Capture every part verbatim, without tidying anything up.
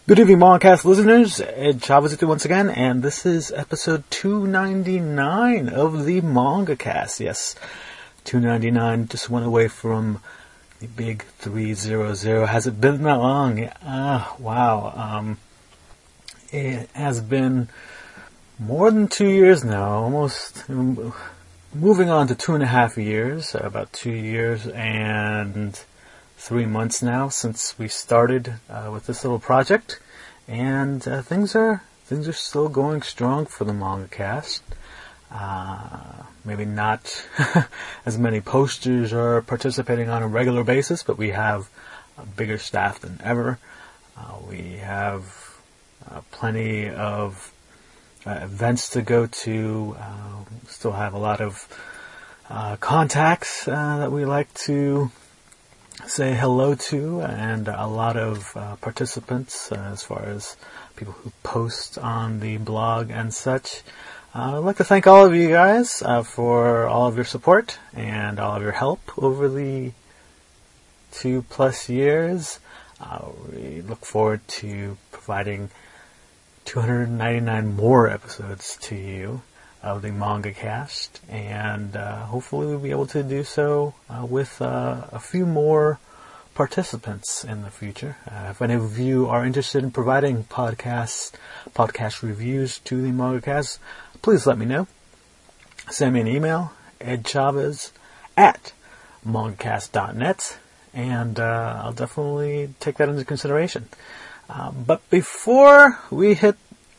Good evening, Mongacast listeners. Ed Chavez with you once again, and this is episode two ninety-nine of the Mongacast. Yes, two ninety-nine, just went away from the big three hundred. Has it been that long? Ah, wow. Um, it has been more than two years now, almost moving on to two and a half years, about two years and three months now since we started uh, with this little project, and uh, things are things are still going strong for the Mongacast. Uh, maybe not as many posters are participating on a regular basis, but we have a bigger staff than ever. Uh, we have uh, plenty of uh, events to go to. Uh, still have a lot of uh, contacts uh, that we like to say hello to, and a lot of uh, participants uh, as far as people who post on the blog and such. Uh, I'd like to thank all of you guys uh, for all of your support and all of your help over the two plus years. Uh, we look forward to providing two hundred ninety-nine more episodes to you of the Mongacast, and uh, hopefully we'll be able to do so uh, with uh, a few more participants in the future. Uh, if any of you are interested in providing podcasts, podcast reviews to the Mongacast, please let me know. Send me an email, edchavez at mongacast dot net, and uh, I'll definitely take that into consideration. Uh, but before we hit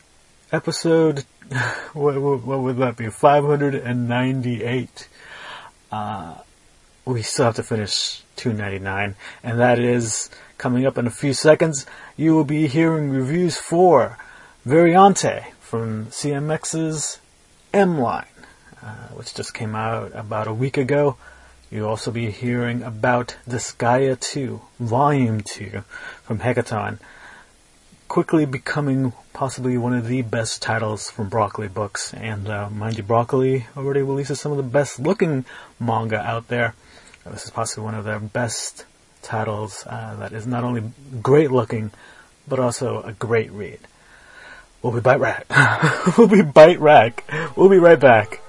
episode What, what, what would that be? five hundred ninety-eight. Uh, we still have to finish two ninety-nine, and that is coming up in a few seconds. You will be hearing reviews for Variante from C M X's M-Line, uh, which just came out about a week ago. You'll also be hearing about Disgaea two, Volume two from Hecaton, quickly becoming possibly one of the best titles from Broccoli Books. And uh, mind you, Broccoli already releases some of the best looking manga out there. Uh, this is possibly one of their best titles uh, that is not only great looking, but also a great read. We'll be bite rack. we'll be bite rack. We'll be right back.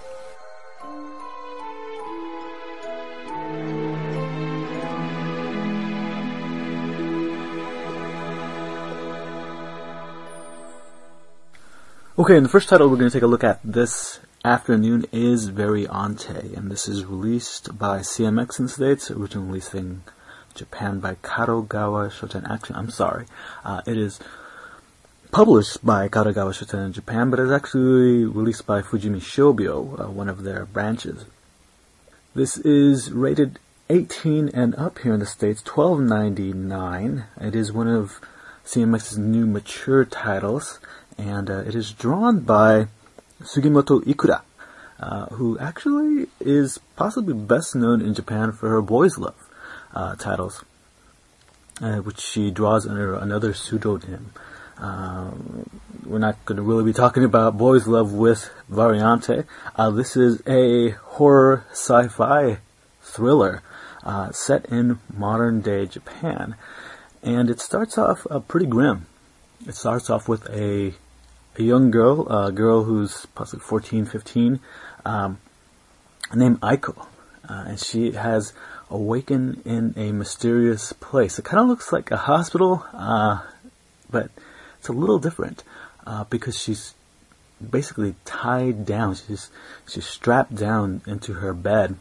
Okay, and the first title we're going to take a look at this afternoon is Variante, and this is released by C M X in the States, originally released in Japan by Kadogawa Shoten Action. I'm sorry. Uh, it is published by Kadogawa Shoten in Japan, but it's actually released by Fujimi Shobyo, uh, one of their branches. This is rated eighteen and up here in the States, twelve ninety-nine. It is one of C M X's new mature titles, and uh, it is drawn by Sugimoto Ikura, uh, who actually is possibly best known in Japan for her Boys Love uh, titles, uh, which she draws under another pseudonym. Um, we're not going to really be talking about Boys Love with Variante. Uh, this is a horror sci-fi thriller uh, set in modern-day Japan, and it starts off uh, pretty grim. It starts off with a a young girl, a girl who's possibly fourteen, fifteen, um, named Aiko, uh, and she has awakened in a mysterious place. It kind of looks like a hospital, uh, but it's a little different uh, because she's basically tied down. She's she's strapped down into her bed,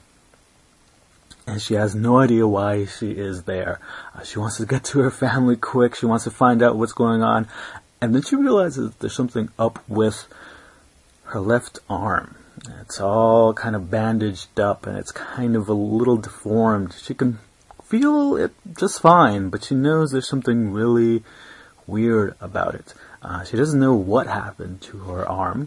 and she has no idea why she is there. Uh, she wants to get to her family quick. She wants to find out what's going on. And then she realizes there's something up with her left arm. It's all kind of bandaged up, and it's kind of a little deformed. She can feel it just fine, but she knows there's something really weird about it. Uh, she doesn't know what happened to her arm,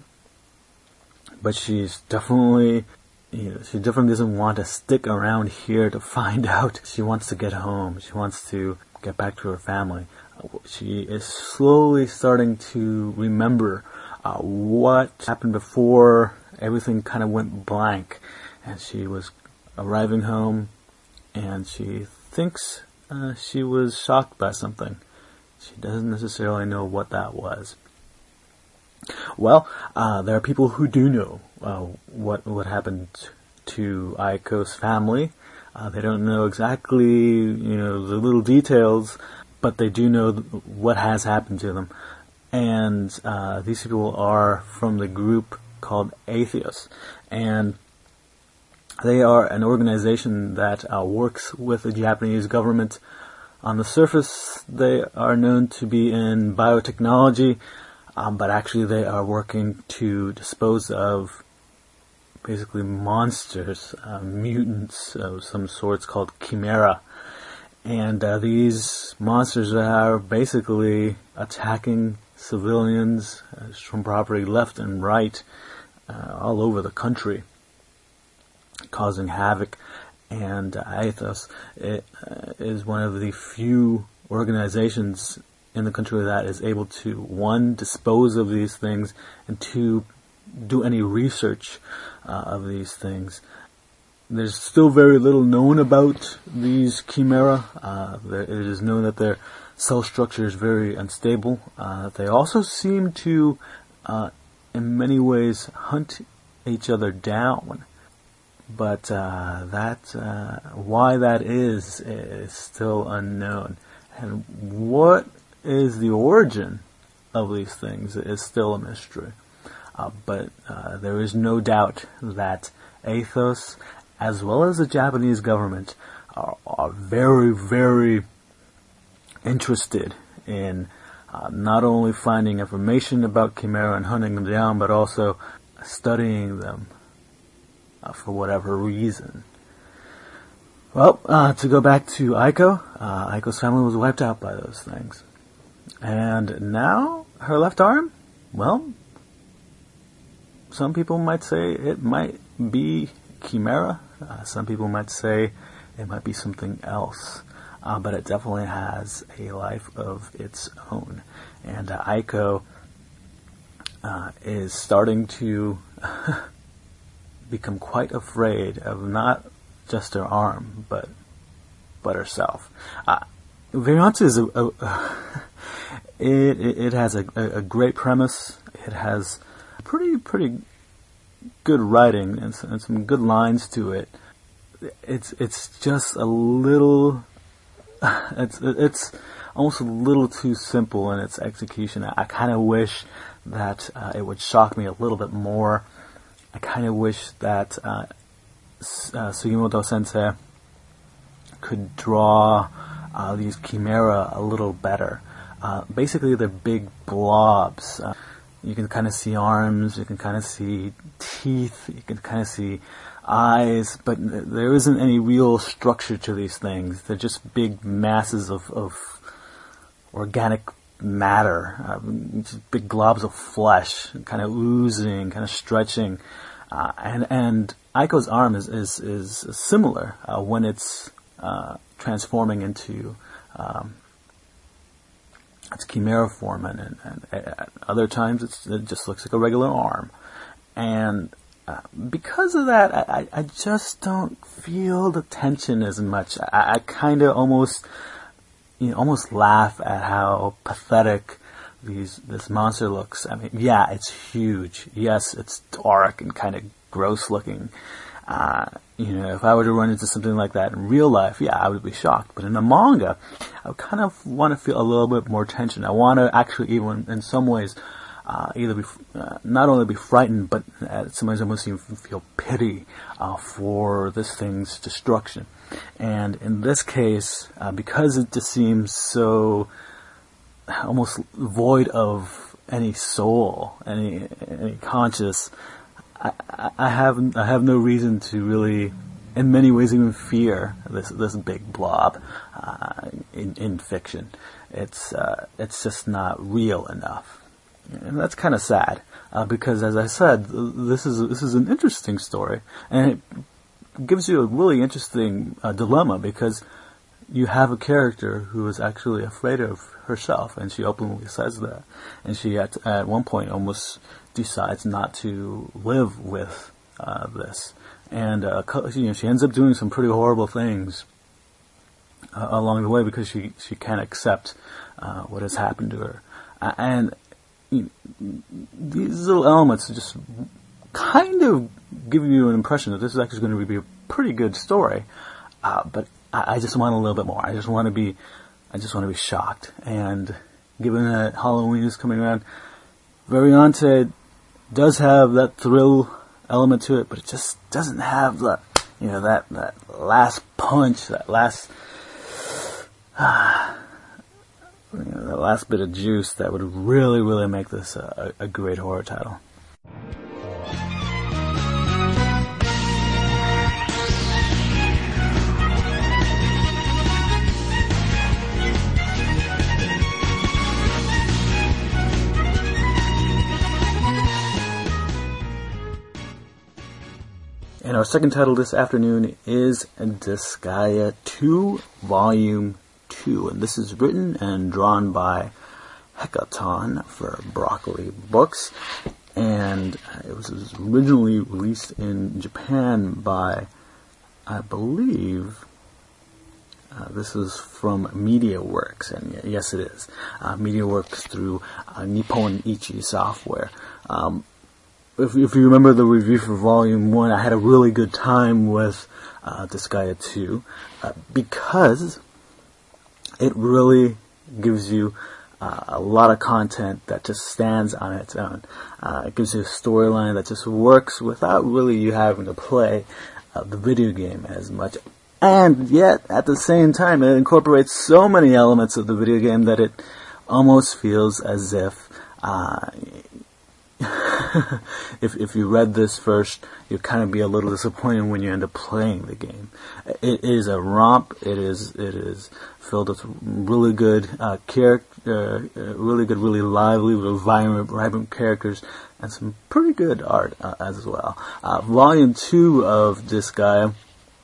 but she's definitely... You know, she definitely doesn't want to stick around here to find out. She wants to get home. She wants to get back to her family. She is slowly starting to remember uh, what happened before everything kind of went blank. And she was arriving home, and she thinks uh, she was shocked by something. she doesn't necessarily know what that was. Well, uh, there are people who do know uh, what what happened to Aiko's family. Uh, they don't know exactly, you know, the little details, but they do know th- what has happened to them. And uh, these people are from the group called Atheos. And they are an organization that uh, works with the Japanese government. On the surface, they are known to be in biotechnology, um, but actually they are working to dispose of basically monsters, uh, mutants of some sorts called Chimera. And uh, these monsters are basically attacking civilians uh, from property left and right uh, all over the country, causing havoc. And uh, Aethos it, uh, is one of the few organizations in the country that is able to, one, dispose of these things, and two, do any research uh, of these things. There's still very little known about these Chimera. Uh, there, it is known that their cell structure is very unstable. Uh, they also seem to, uh, in many ways, hunt each other down. But uh, that uh, why that is is still unknown. And what is the origin of these things is still a mystery. Uh, but uh, there is no doubt that Aethos, as well as the Japanese government, are, are very, very interested in uh, not only finding information about Chimera and hunting them down, but also studying them uh, for whatever reason. Well, uh, to go back to Aiko, uh, Aiko's family was wiped out by those things. And now, her left arm, well, some people might say it might be Chimera. Uh, some people might say it might be something else. Uh, but it definitely has a life of its own. And uh, Aiko uh, is starting to become quite afraid of not just her arm, but but herself. Uh, Variante is a, a, a it, it it has a, a great premise. It has pretty pretty good writing and some, and some good lines to it. It's it's just a little. It's it's almost a little too simple in its execution. I, I kind of wish that uh, it would shock me a little bit more. I kind of wish that uh, uh, Sugimoto Sensei could draw uh, these Chimera a little better. Uh, basically, they're big blobs. Uh, you can kind of see arms, you can kind of see teeth, you can kind of see eyes, but there isn't any real structure to these things. They're just big masses of, of organic matter, uh, just big globs of flesh, kind of oozing, kind of stretching. Uh, and and Aiko's arm is is, is similar uh, when it's uh, transforming into um, its chimera form, and, and, and at other times it's, it just looks like a regular arm. And Uh, because of that, I, I just don't feel the tension as much. I, I kind of almost, you know, almost laugh at how pathetic these this monster looks. I mean, yeah, it's huge. Yes, it's dark and kind of gross looking. Uh, you know, if I were to run into something like that in real life, yeah, I would be shocked. But in a manga, I kind of want to feel a little bit more tension. I want to actually, even in some ways, Uh, either be, uh, not only be frightened, but uh, sometimes almost even feel pity uh, for this thing's destruction. And in this case, uh, because it just seems so almost void of any soul, any any conscious, I, I have I have no reason to really, in many ways, even fear this this big blob uh, in in fiction. It's uh, it's just not real enough. And that's kind of sad, uh, because, as I said, this is this is an interesting story, and it gives you a really interesting uh, dilemma, because you have a character who is actually afraid of herself, and she openly says that, and she at at one point almost decides not to live with uh, this, and uh, you know, she ends up doing some pretty horrible things uh, along the way because she, she can't accept uh, what has happened to her. Uh, and you know, these little elements just kind of give you an impression that this is actually going to be a pretty good story. Uh, but I, I just want a little bit more. I just want to be, I just want to be shocked. And given that Halloween is coming around, Very Haunted does have that thrill element to it, but it just doesn't have the, you know, that, that last punch, that last, uh, you know, that last bit of juice that would really, really make this a, a great horror title. And our second title this afternoon is Disgaea two, Volume two. And this is written and drawn by Hecaton for Broccoli Books. And it was originally released in Japan by, I believe, uh, this is from MediaWorks. And yes, it is. Uh, MediaWorks through uh, Nippon Ichi Software. Um, If, if you remember the review for Volume one, I had a really good time with uh, Disgaea two uh, because it really gives you uh, a lot of content that just stands on its own. Uh, it gives you a storyline that just works without really you having to play uh, the video game as much. And yet, at the same time, it incorporates so many elements of the video game that it almost feels as if uh, if if you read this first, you'll kind of be a little disappointed when you end up playing the game. It is a romp. It is it is filled with really good uh, character, uh, really good, really lively, really vibrant, vibrant characters, and some pretty good art uh, as well. Uh, volume two of Disgaea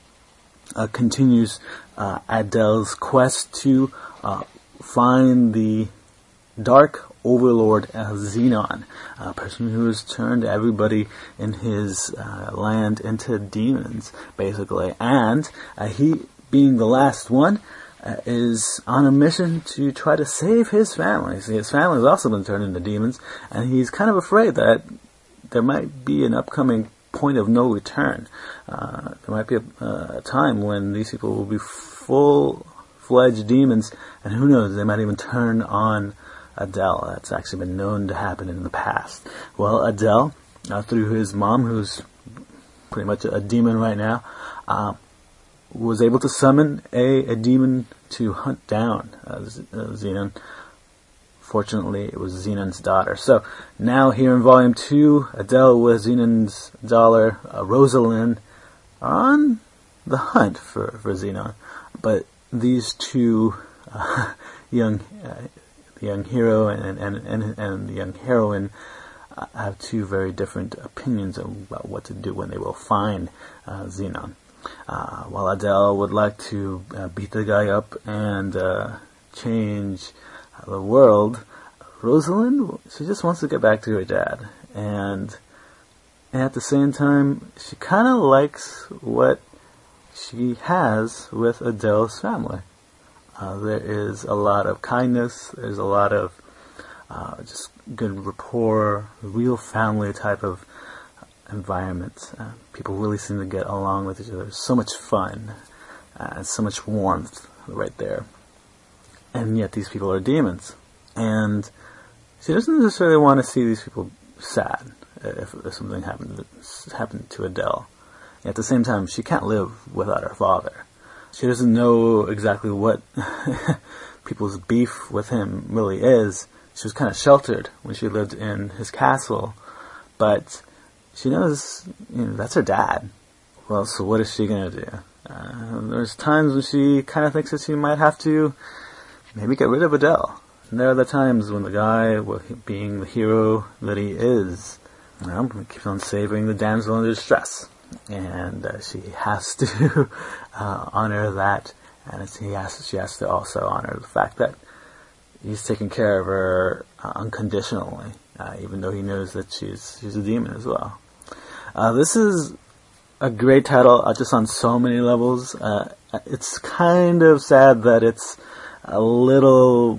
uh, continues uh, Adele's quest to uh, find the Dark Overlord uh, Xenon, a person who has turned everybody in his uh, land into demons, basically. And uh, he, being the last one, uh, is on a mission to try to save his family. See, his family has also been turned into demons, and he's kind of afraid that there might be an upcoming point of no return. Uh, there might be a, a time when these people will be full-fledged demons, and who knows, they might even turn on Adele. That's actually been known to happen in the past. Well, Adele, uh, through his mom, who's pretty much a demon right now, uh, was able to summon a, a demon to hunt down uh, Xenon. Fortunately, it was Xenon's daughter. So, now here in Volume two, Adele with Xenon's daughter, uh, Rosalind, are on the hunt for, for Xenon. But these two uh, young... Uh, The young hero and, and, and, and the young heroine uh, have two very different opinions about what to do when they will find uh, Xenon. Uh, while Adele would like to uh, beat the guy up and uh, change the world, Rosalind, she just wants to get back to her dad. And, and at the same time, she kind of likes what she has with Adele's family. Uh, there is a lot of kindness, there's a lot of uh, just good rapport, real family type of environment. Uh, people really seem to get along with each other. There's so much fun uh, and so much warmth right there. And yet these people are demons. And she doesn't necessarily want to see these people sad if, if something happened to, happened to Adele. And at the same time, she can't live without her father. She doesn't know exactly what people's beef with him really is. She was kind of sheltered when she lived in his castle, but she knows, you know, that's her dad. Well, so what is she going to do? Uh, there's times when she kind of thinks that she might have to maybe get rid of Adele. And there are the times when the guy, well, being the hero that he is, you know, keeps on saving the damsel in distress. And uh, she has to uh, honor that, and he has, she has to also honor the fact that he's taking care of her uh, unconditionally, uh, even though he knows that she's she's a demon as well. Uh, this is a great title, uh, just on so many levels. Uh, it's kind of sad that it's a little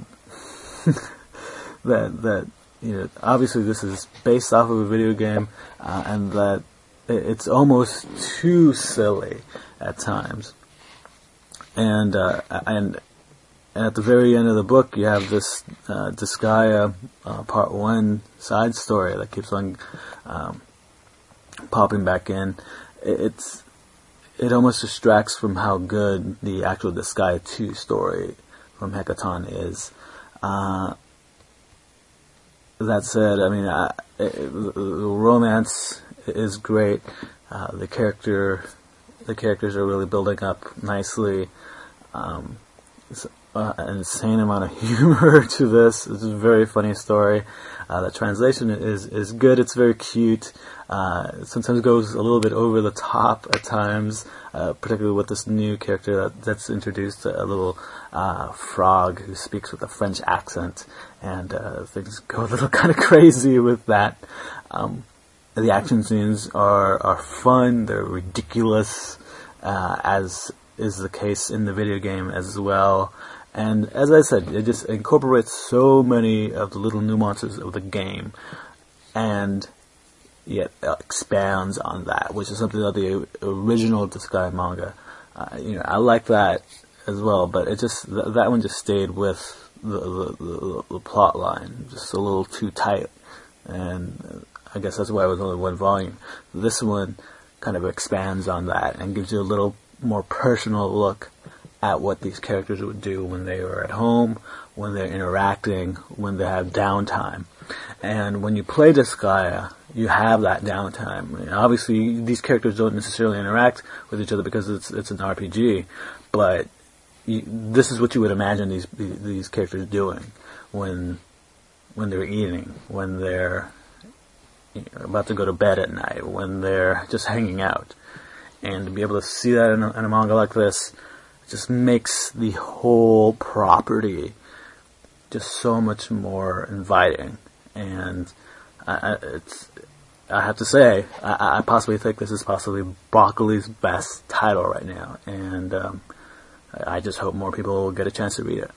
that that you know. Obviously, this is based off of a video game, uh, and that it's almost too silly at times. And uh, and and at the very end of the book, you have this uh, Disgaea uh, Part One side story that keeps on um, popping back in. It's it almost distracts from how good the actual Disgaea two story from Hecaton is. Uh, that said, I mean, I, it, the romance is great. Uh, the character, the characters are really building up nicely. Um, it's uh, an insane amount of humor to this. It's a very funny story. Uh, the translation is is good. It's very cute. Uh, sometimes goes a little bit over the top at times, uh, particularly with this new character that, that's introduced, a little uh, frog who speaks with a French accent, and uh, things go a little kind of crazy with that. Um, the action scenes are are fun. They're ridiculous, uh, as is the case in the video game as well. And as I said, it just incorporates so many of the little nuances of the game, and yet expands on that, which is something that the original Disgaea manga, uh, you know, I like that as well. But it just th- that one just stayed with the, the, the, the plot line, just a little too tight, and I guess that's why it was only one volume. This one kind of expands on that and gives you a little more personal look at what these characters would do when they are at home, when they're interacting, when they have downtime. And when you play Disgaea, you have that downtime. I mean, obviously, these characters don't necessarily interact with each other because it's it's an R P G, but you, this is what you would imagine these these characters doing when when they're eating, when they're you know, about to go to bed at night, when they're just hanging out. And to be able to see that in a, in a manga like this just makes the whole property just so much more inviting. And I, I, it's, I have to say, I, I possibly think this is possibly Broccoli's best title right now. And um, I just hope more people will get a chance to read it.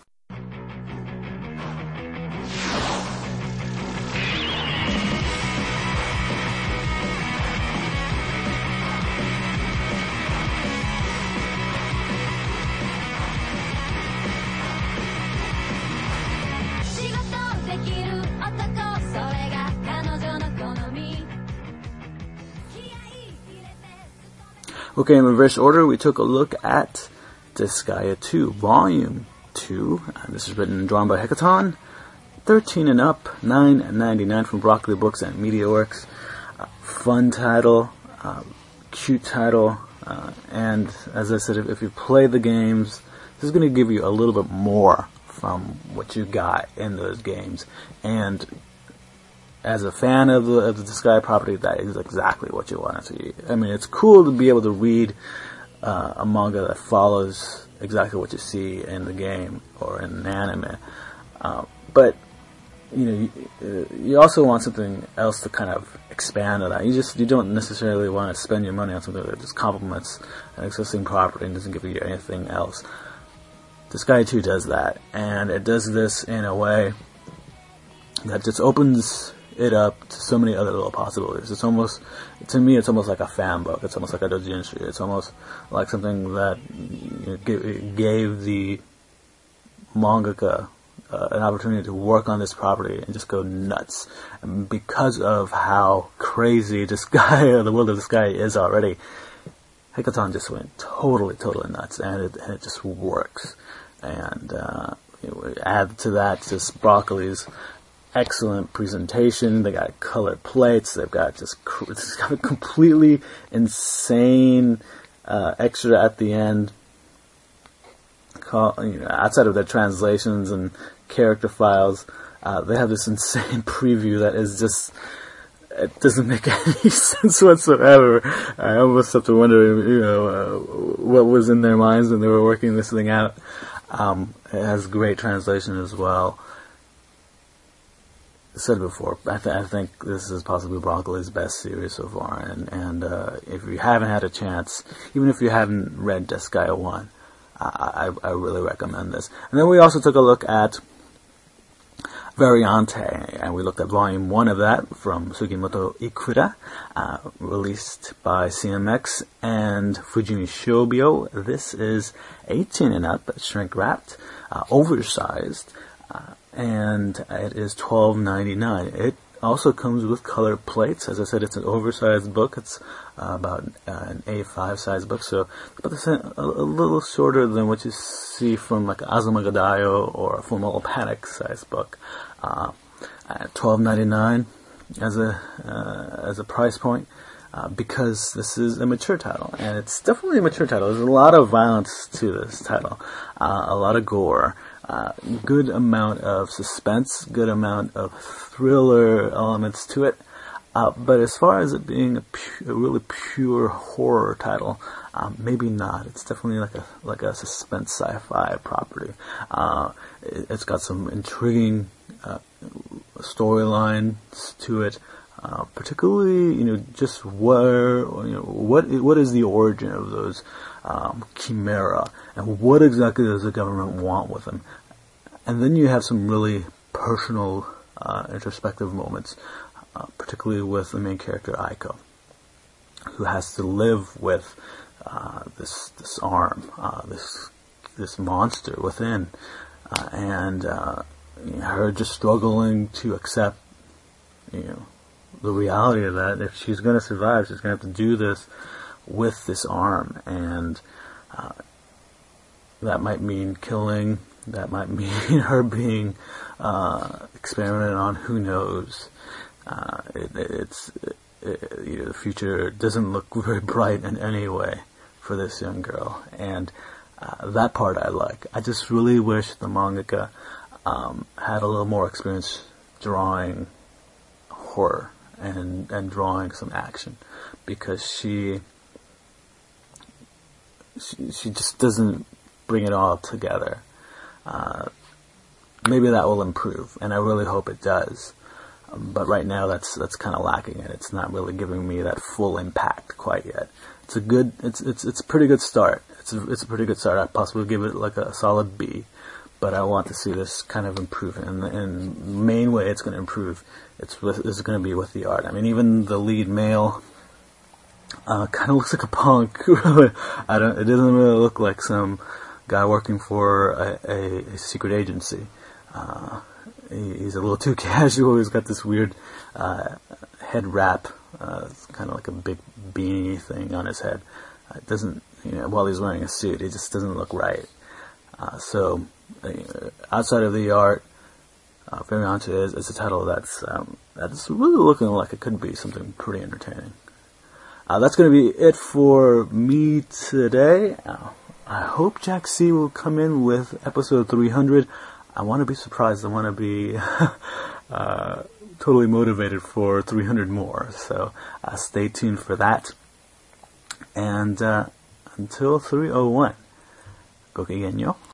Okay, in reverse order, we took a look at Disgaea two, Volume two. Uh, this is written and drawn by Hecaton. thirteen and up, nine ninety-nine from Broccoli Books and MediaWorks. Uh, fun title, uh, cute title, uh, and as I said, if, if you play the games, this is going to give you a little bit more from what you got in those games. And as a fan of the, of the Disgaea property, that is exactly what you want to see. I mean, it's cool to be able to read uh, a manga that follows exactly what you see in the game or in an anime. Uh, but, you know, you, you also want something else to kind of expand on that. You just, you don't necessarily want to spend your money on something that just complements an existing property and doesn't give you anything else. Disgaea two does that, and it does this in a way that just opens it up to so many other little possibilities. It's almost, to me, it's almost like a fan book. It's almost like a doujinshi. It's almost like something that you know, gave the mangaka uh, an opportunity to work on this property and just go nuts. And because of how crazy Disgaea, the world of Disgaea is already, Hecaton just went totally, totally nuts, and it, and it just works. And uh, you know, add to that just Broccoli's excellent presentation. They got colored plates. They've got just it's got a completely insane uh, extra at the end. Call, you know, outside of their translations and character files, uh, they have this insane preview that is just. It doesn't make any sense whatsoever. I almost have to wonder, you know, uh, what was in their minds when they were working this thing out. Um, it has great translation as well. said before, I, th- I think this is possibly Broccoli's best series so far, and, and uh, if you haven't had a chance, even if you haven't read Disgaea one, I, I, I really recommend this. And then we also took a look at Variante, and we looked at volume one of that from Sugimoto Ikura, uh, released by C M X and Fujimi Shobyo. This is eighteen and up, shrink wrapped, uh, oversized, uh, and it is twelve ninety-nine. It also comes with color plates. As I said, it's an oversized book. It's uh, about uh, an A five size book, so about the same, a, a little shorter than what you see from like Azuma Gadayo or a Fullmetal Panic size book. Uh, at twelve ninety-nine as a uh, as a price point, uh, because this is a mature title, and it's definitely a mature title. There's a lot of violence to this title, uh, a lot of gore, uh, good amount of suspense, good amount of thriller elements to it. Uh, but as far as it being a, pu- a really pure horror title, um, maybe not. It's definitely like a like a suspense sci-fi property. Uh, it, it's got some intriguing uh, storylines to it, uh, particularly you know just where you know what what is the origin of those um, chimera, and what exactly does the government want with them? And then you have some really personal, uh, introspective moments. Uh, particularly with the main character Aiko, who has to live with uh, this this arm, uh, this this monster within, uh, and uh, you know, her just struggling to accept, you know, the reality of that. If she's going to survive, she's going to have to do this with this arm, and uh, that might mean killing. That might mean her being uh, experimented on. Who knows? Uh, it, it's it, you know, the future doesn't look very bright in any way for this young girl, and uh, that part I like. I just really wish the mangaka um, had a little more experience drawing horror and and drawing some action, because she she, she just doesn't bring it all together. Uh, maybe that will improve, and I really hope it does. But right now, that's that's kind of lacking, and it's not really giving me that full impact quite yet. It's a good, it's it's it's a pretty good start. It's a, it's a pretty good start. I'd possibly give it like a solid B, but I want to see this kind of improve. And the, and the main way it's going to improve, it's with, is going to be with the art. I mean, even the lead male uh, kind of looks like a punk. I don't. It doesn't really look like some guy working for a, a, a secret agency. Uh, He's a little too casual. He's got this weird uh, head wrap, uh, kind of like a big beanie thing on his head. Uh, it doesn't, you know, while he's wearing a suit, it just doesn't look right. Uh, so, uh, outside of the art, uh, Variante is, is a title that's um, that's really looking like it could be something pretty entertaining. Uh, that's going to be it for me today. Uh, I hope Jack C will come in with episode three hundred. I want to be surprised. I want to be uh, totally motivated for three hundred more. So uh, stay tuned for that. And uh, until three oh one, Gokigenyo.